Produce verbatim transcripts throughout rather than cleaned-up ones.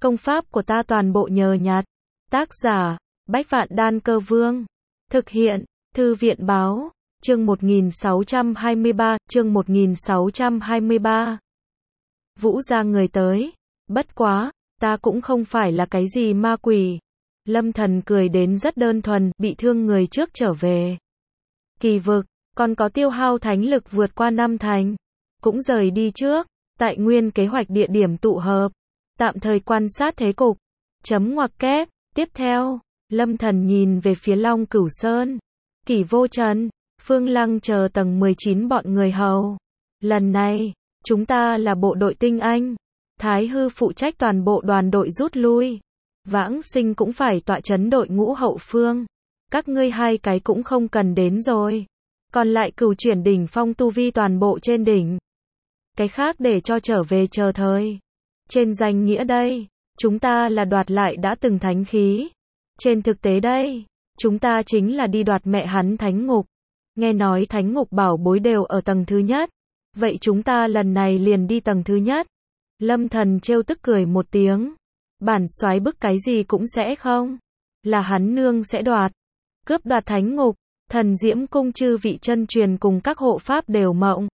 Công pháp của ta toàn bộ nhờ nhặt. Tác giả, Bách Vạn Đan Cơ Vương. Thực hiện, Thư viện báo, chương một nghìn sáu trăm hai mươi ba, chương một nghìn sáu trăm hai mươi ba. Vũ ra người tới. Bất quá, ta cũng không phải là cái gì ma quỷ. Lâm Thần cười đến rất đơn thuần, bị thương người trước trở về. Kỳ vực, còn có tiêu hao thánh lực vượt qua năm thành. Cũng rời đi trước, tại nguyên kế hoạch địa điểm tụ hợp. Tạm thời quan sát thế cục. Chấm ngoặc kép, tiếp theo, Lâm Thần nhìn về phía Long Cửu Sơn. Kỷ Vô Trần, Phương Lăng chờ tầng mười chín bọn người hầu. Lần này, chúng ta là bộ đội tinh anh. Thái Hư phụ trách toàn bộ đoàn đội rút lui. Vãng Sinh cũng phải tọa chấn đội ngũ hậu phương. Các ngươi hai cái cũng không cần đến rồi. Còn lại Cửu Chuyển đỉnh phong tu vi toàn bộ trên đỉnh. Cái khác để cho trở về chờ thời. Trên danh nghĩa đây, chúng ta là đoạt lại đã từng thánh khí. Trên thực tế đây, chúng ta chính là đi đoạt mẹ hắn thánh ngục. Nghe nói thánh ngục bảo bối đều ở tầng thứ nhất. Vậy chúng ta lần này liền đi tầng thứ nhất. Lâm Thần trêu tức cười một tiếng. Bản soái bức cái gì cũng sẽ không. Là hắn nương sẽ đoạt. Cướp đoạt thánh ngục, Thần Diễm cung chư vị chân truyền cùng các hộ pháp đều mộng.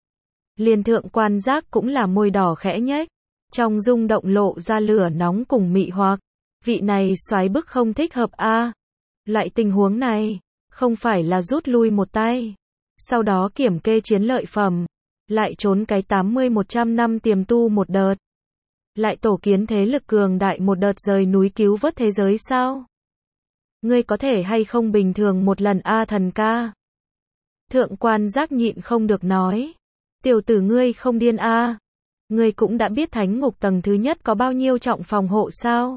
Liên thượng quan giác cũng là môi đỏ khẽ nhếch. Trong rung động lộ ra lửa nóng cùng mị hoặc. Vị này soái bức không thích hợp a. À. Loại tình huống này, không phải là rút lui một tay. Sau đó kiểm kê chiến lợi phẩm. Lại trốn cái tám mươi một trăm năm tiềm tu một đợt. Lại tổ kiến thế lực cường đại một đợt rời núi cứu vớt thế giới sao? Ngươi có thể hay không bình thường một lần a à thần ca? Thượng quan giác nhịn không được nói. Tiểu tử ngươi không điên a à? Ngươi cũng đã biết thánh ngục tầng thứ nhất có bao nhiêu trọng phòng hộ sao?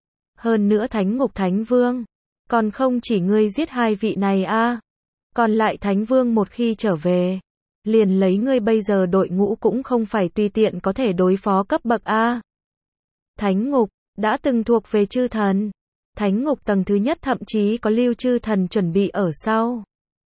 Hơn nữa thánh ngục thánh vương. Còn không chỉ ngươi giết hai vị này a à? Còn lại thánh vương một khi trở về. Liền lấy ngươi bây giờ đội ngũ cũng không phải tùy tiện có thể đối phó cấp bậc A. Thánh ngục, đã từng thuộc về chư thần. Thánh ngục tầng thứ nhất thậm chí có lưu chư thần chuẩn bị ở sau.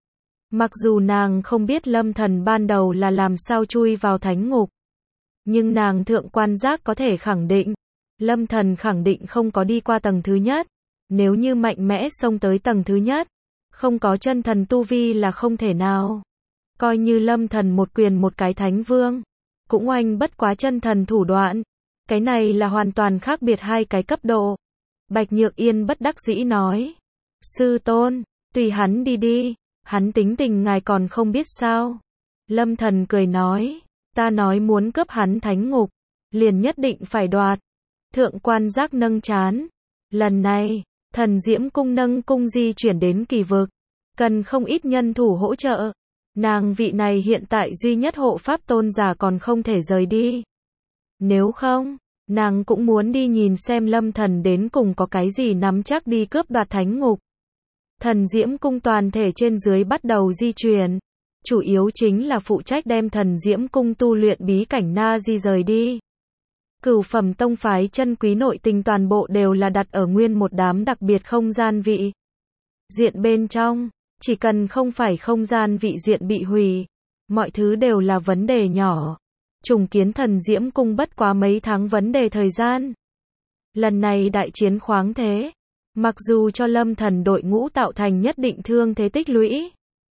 Mặc dù nàng không biết Lâm Thần ban đầu là làm sao chui vào thánh ngục. Nhưng nàng thượng quan giác có thể khẳng định. Lâm Thần khẳng định không có đi qua tầng thứ nhất. Nếu như mạnh mẽ xông tới tầng thứ nhất. Không có chân thần tu vi là không thể nào. Coi như Lâm Thần một quyền một cái thánh vương, cũng oanh bất quá chân thần thủ đoạn. Cái này là hoàn toàn khác biệt hai cái cấp độ. Bạch Nhược Yên bất đắc dĩ nói. Sư tôn, tùy hắn đi đi, hắn tính tình ngài còn không biết sao. Lâm Thần cười nói, ta nói muốn cướp hắn thánh ngục, liền nhất định phải đoạt. Thượng quan giác nâng chán. Lần này, Thần Diễm cung nâng cung di chuyển đến kỳ vực, cần không ít nhân thủ hỗ trợ. Nàng vị này hiện tại duy nhất hộ pháp tôn giả còn không thể rời đi. Nếu không, nàng cũng muốn đi nhìn xem Lâm Thần đến cùng có cái gì nắm chắc đi cướp đoạt thánh ngục. Thần Diễm cung toàn thể trên dưới bắt đầu di chuyển. Chủ yếu chính là phụ trách đem Thần Diễm cung tu luyện bí cảnh Na Di rời đi. Cửu phẩm tông phái chân quý nội tình toàn bộ đều là đặt ở nguyên một đám đặc biệt không gian vị diện bên trong. Chỉ cần không phải không gian vị diện bị hủy, mọi thứ đều là vấn đề nhỏ. Trùng kiến Thần Diễm cung bất quá mấy tháng vấn đề thời gian. Lần này đại chiến khoáng thế, mặc dù cho Lâm Thần đội ngũ tạo thành nhất định thương thế tích lũy,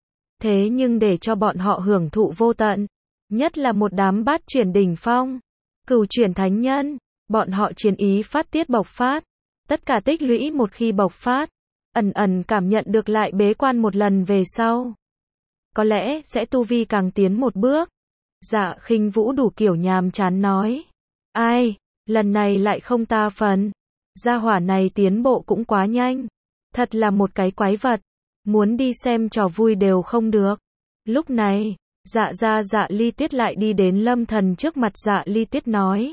thế nhưng để cho bọn họ hưởng thụ vô tận, nhất là một đám bát chuyển đỉnh phong, cửu chuyển thánh nhân, bọn họ chiến ý phát tiết bộc phát, tất cả tích lũy một khi bộc phát, ẩn ẩn cảm nhận được lại bế quan một lần về sau. Có lẽ sẽ tu vi càng tiến một bước. Dạ Khinh Vũ đủ kiểu nhàm chán nói. Ai, lần này lại không ta phần. Gia hỏa này tiến bộ cũng quá nhanh. Thật là một cái quái vật. Muốn đi xem trò vui đều không được. Lúc này, dạ ra dạ ly tuyết lại đi đến Lâm Thần trước mặt dạ ly tuyết nói.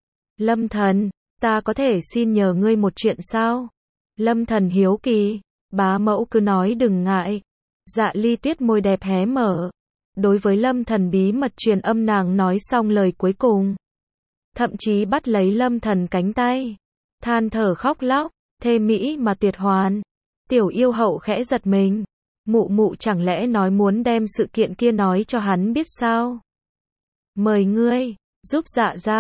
Lâm Thần, ta có thể xin nhờ ngươi một chuyện sao? Lâm Thần hiếu kỳ, bá mẫu cứ nói đừng ngại. Dạ ly tuyết môi đẹp hé mở. Đối với Lâm Thần bí mật truyền âm nàng nói xong lời cuối cùng. Thậm chí bắt lấy Lâm Thần cánh tay. Than thở khóc lóc, thê mỹ mà tuyệt hoàn. Tiểu yêu hậu khẽ giật mình. Mụ mụ chẳng lẽ nói muốn đem sự kiện kia nói cho hắn biết sao? Mời ngươi, giúp dạ ra,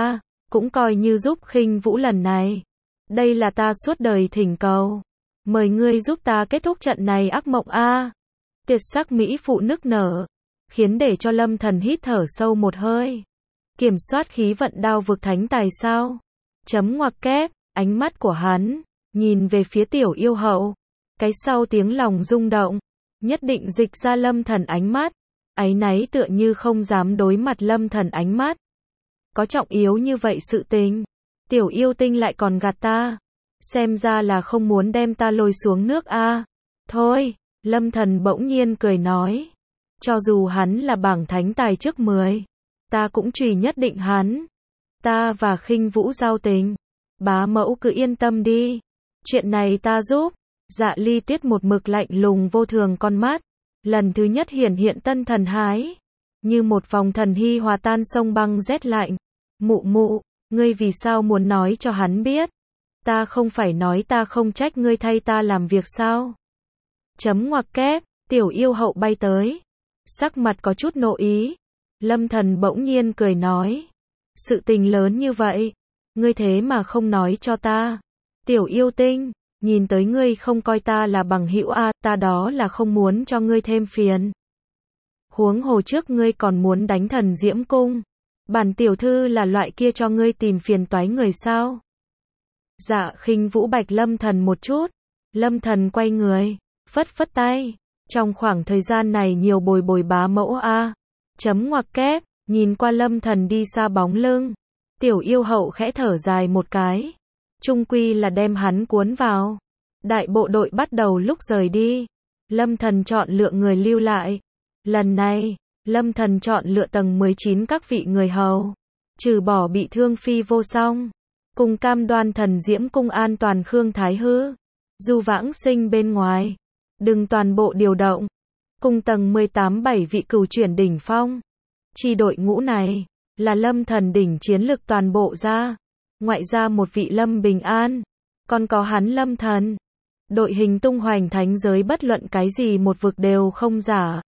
cũng coi như giúp Khinh Vũ lần này. Đây là ta suốt đời thỉnh cầu. Mời ngươi giúp ta kết thúc trận này ác mộng a. Tuyệt sắc mỹ phụ nức nở, khiến để cho Lâm Thần hít thở sâu một hơi. Kiểm soát khí vận đao vực thánh tài sao? Chấm ngoặc kép, ánh mắt của hắn nhìn về phía tiểu yêu hậu, cái sau tiếng lòng rung động, nhất định dịch ra Lâm Thần ánh mắt, áy náy tựa như không dám đối mặt Lâm Thần ánh mắt. Có trọng yếu như vậy sự tình, tiểu yêu tinh lại còn gạt ta, xem ra là không muốn đem ta lôi xuống nước a. Thôi, Lâm Thần bỗng nhiên cười nói, cho dù hắn là bảng thánh tài trước mười, ta cũng truy nhất định hắn. Ta và Khinh Vũ giao tình, bá mẫu cứ yên tâm đi, chuyện này ta giúp. Dạ Ly Tuyết một mực lạnh lùng vô thường con mắt, lần thứ nhất hiển hiện tân thần hái, như một vòng thần hy hòa tan sông băng rét lạnh. Mụ mụ, ngươi vì sao muốn nói cho hắn biết? Ta không phải nói ta không trách ngươi thay ta làm việc sao? Chấm ngoặc kép, tiểu yêu hậu bay tới, sắc mặt có chút nộ ý. Lâm Thần bỗng nhiên cười nói, sự tình lớn như vậy, ngươi thế mà không nói cho ta. Tiểu yêu tinh, nhìn tới ngươi không coi ta là bằng hữu a, ta đó là không muốn cho ngươi thêm phiền. Huống hồ trước ngươi còn muốn đánh Thần Diễm Cung, bản tiểu thư là loại kia cho ngươi tìm phiền toái người sao? Dạ Khinh Vũ bạch Lâm Thần một chút, Lâm Thần quay người, phất phất tay, trong khoảng thời gian này nhiều bồi bồi bá mẫu a. Chấm ngoặc kép, nhìn qua Lâm Thần đi xa bóng lưng, tiểu yêu hậu khẽ thở dài một cái, chung quy là đem hắn cuốn vào. Đại bộ đội bắt đầu lúc rời đi, Lâm Thần chọn lựa người lưu lại. Lần này, Lâm Thần chọn lựa tầng mười chín các vị người hầu, trừ bỏ bị thương Phi Vô Song, cùng cam đoan Thần Diễm Cung an toàn Khương Thái Hư, Du Vãng Sinh bên ngoài, đừng toàn bộ điều động. Cùng tầng mười tám bảy vị cửu chuyển đỉnh phong. Chi đội ngũ này là Lâm Thần đỉnh chiến lực toàn bộ ra, ngoại ra một vị Lâm Bình An, còn có hắn Lâm Thần. Đội hình tung hoành thánh giới bất luận cái gì một vực đều không giả.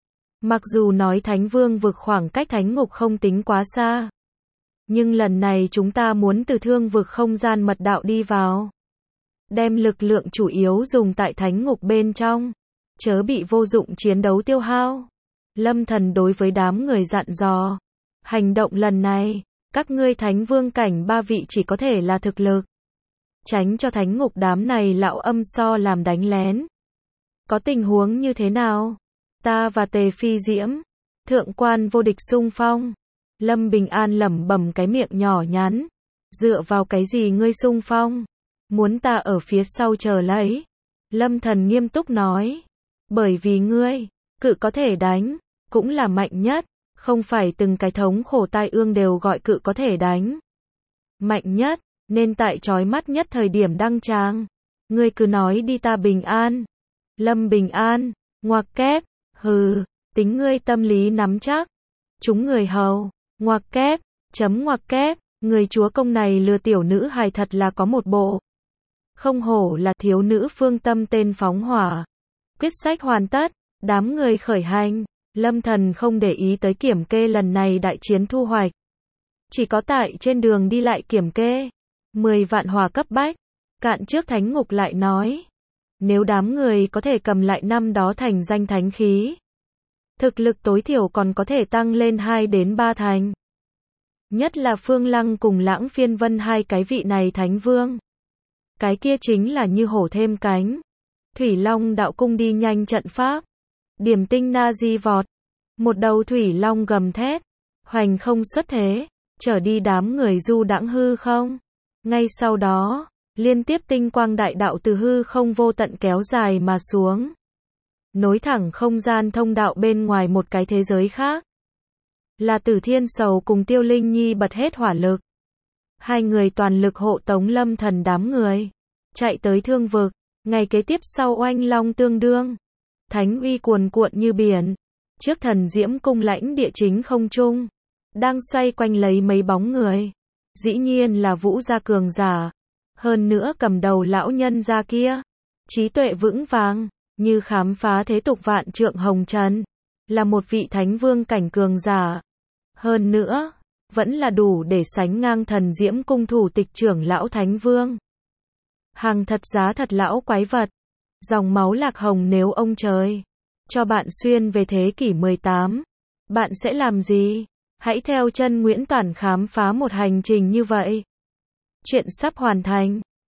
Mặc dù nói Thánh Vương vực khoảng cách Thánh Ngục không tính quá xa, nhưng lần này chúng ta muốn từ Thương vực không gian mật đạo đi vào, đem lực lượng chủ yếu dùng tại Thánh Ngục bên trong, chớ bị vô dụng chiến đấu tiêu hao. Lâm Thần đối với đám người dặn dò, hành động lần này, các ngươi Thánh Vương cảnh ba vị chỉ có thể là thực lực, tránh cho Thánh Ngục đám này lão âm so làm đánh lén. Có tình huống như thế nào? Ta và Tề Phi Diễm, thượng quan vô địch xung phong. Lâm Bình An lẩm bẩm cái miệng nhỏ nhắn, dựa vào cái gì ngươi xung phong? Muốn ta ở phía sau chờ lấy? Lâm Thần nghiêm túc nói, bởi vì ngươi, cự có thể đánh, cũng là mạnh nhất, không phải từng cái thống khổ tai ương đều gọi cự có thể đánh. Mạnh nhất, nên tại chói mắt nhất thời điểm đăng tràng. Ngươi cứ nói đi ta bình an. Lâm Bình An, ngoặc kép, hừ, tính ngươi tâm lý nắm chắc. Chúng người hầu, ngoặc kép, chấm ngoặc kép, người chúa công này lừa tiểu nữ hài thật là có một bộ. Không hổ là thiếu nữ phương tâm tên phóng hỏa. Quyết sách hoàn tất, đám người khởi hành, Lâm Thần không để ý tới kiểm kê lần này đại chiến thu hoạch. Chỉ có tại trên đường đi lại kiểm kê, mười vạn hỏa cấp bách, cạn trước Thánh Ngục lại nói. Nếu đám người có thể cầm lại năm đó thành danh thánh khí, thực lực tối thiểu còn có thể tăng lên hai đến ba thành. Nhất là Phương Lăng cùng Lãng Phiên Vân hai cái vị này thánh vương. Cái kia chính là như hổ thêm cánh. Thủy Long đạo cung đi nhanh trận pháp. Điểm tinh na di vọt. Một đầu Thủy Long gầm thét. Hoành không xuất thế. Trở đi đám người du đãng hư không. Ngay sau đó, liên tiếp tinh quang đại đạo từ hư không vô tận kéo dài mà xuống. Nối thẳng không gian thông đạo bên ngoài một cái thế giới khác. Là Tử Thiên Sầu cùng Tiêu Linh Nhi bật hết hỏa lực. Hai người toàn lực hộ tống Lâm Thần đám người. Chạy tới Thương vực. Ngày kế tiếp sau oanh long tương đương. Thánh uy cuồn cuộn như biển. Trước Thần Diễm cung lãnh địa chính không trung. Đang xoay quanh lấy mấy bóng người. Dĩ nhiên là Vũ gia cường giả. Hơn nữa cầm đầu lão nhân gia kia. Trí tuệ vững vàng. Như khám phá thế tục vạn trượng hồng trần. Là một vị thánh vương cảnh cường giả. Hơn nữa, vẫn là đủ để sánh ngang thần diễm cung thủ tịch trưởng lão Thánh Vương. Hàng thật giá thật lão quái vật. Dòng máu lạc hồng nếu ông trời cho bạn xuyên về thế kỷ mười tám, bạn sẽ làm gì? Hãy theo chân Nguyễn Toản khám phá một hành trình như vậy. Chuyện sắp hoàn thành.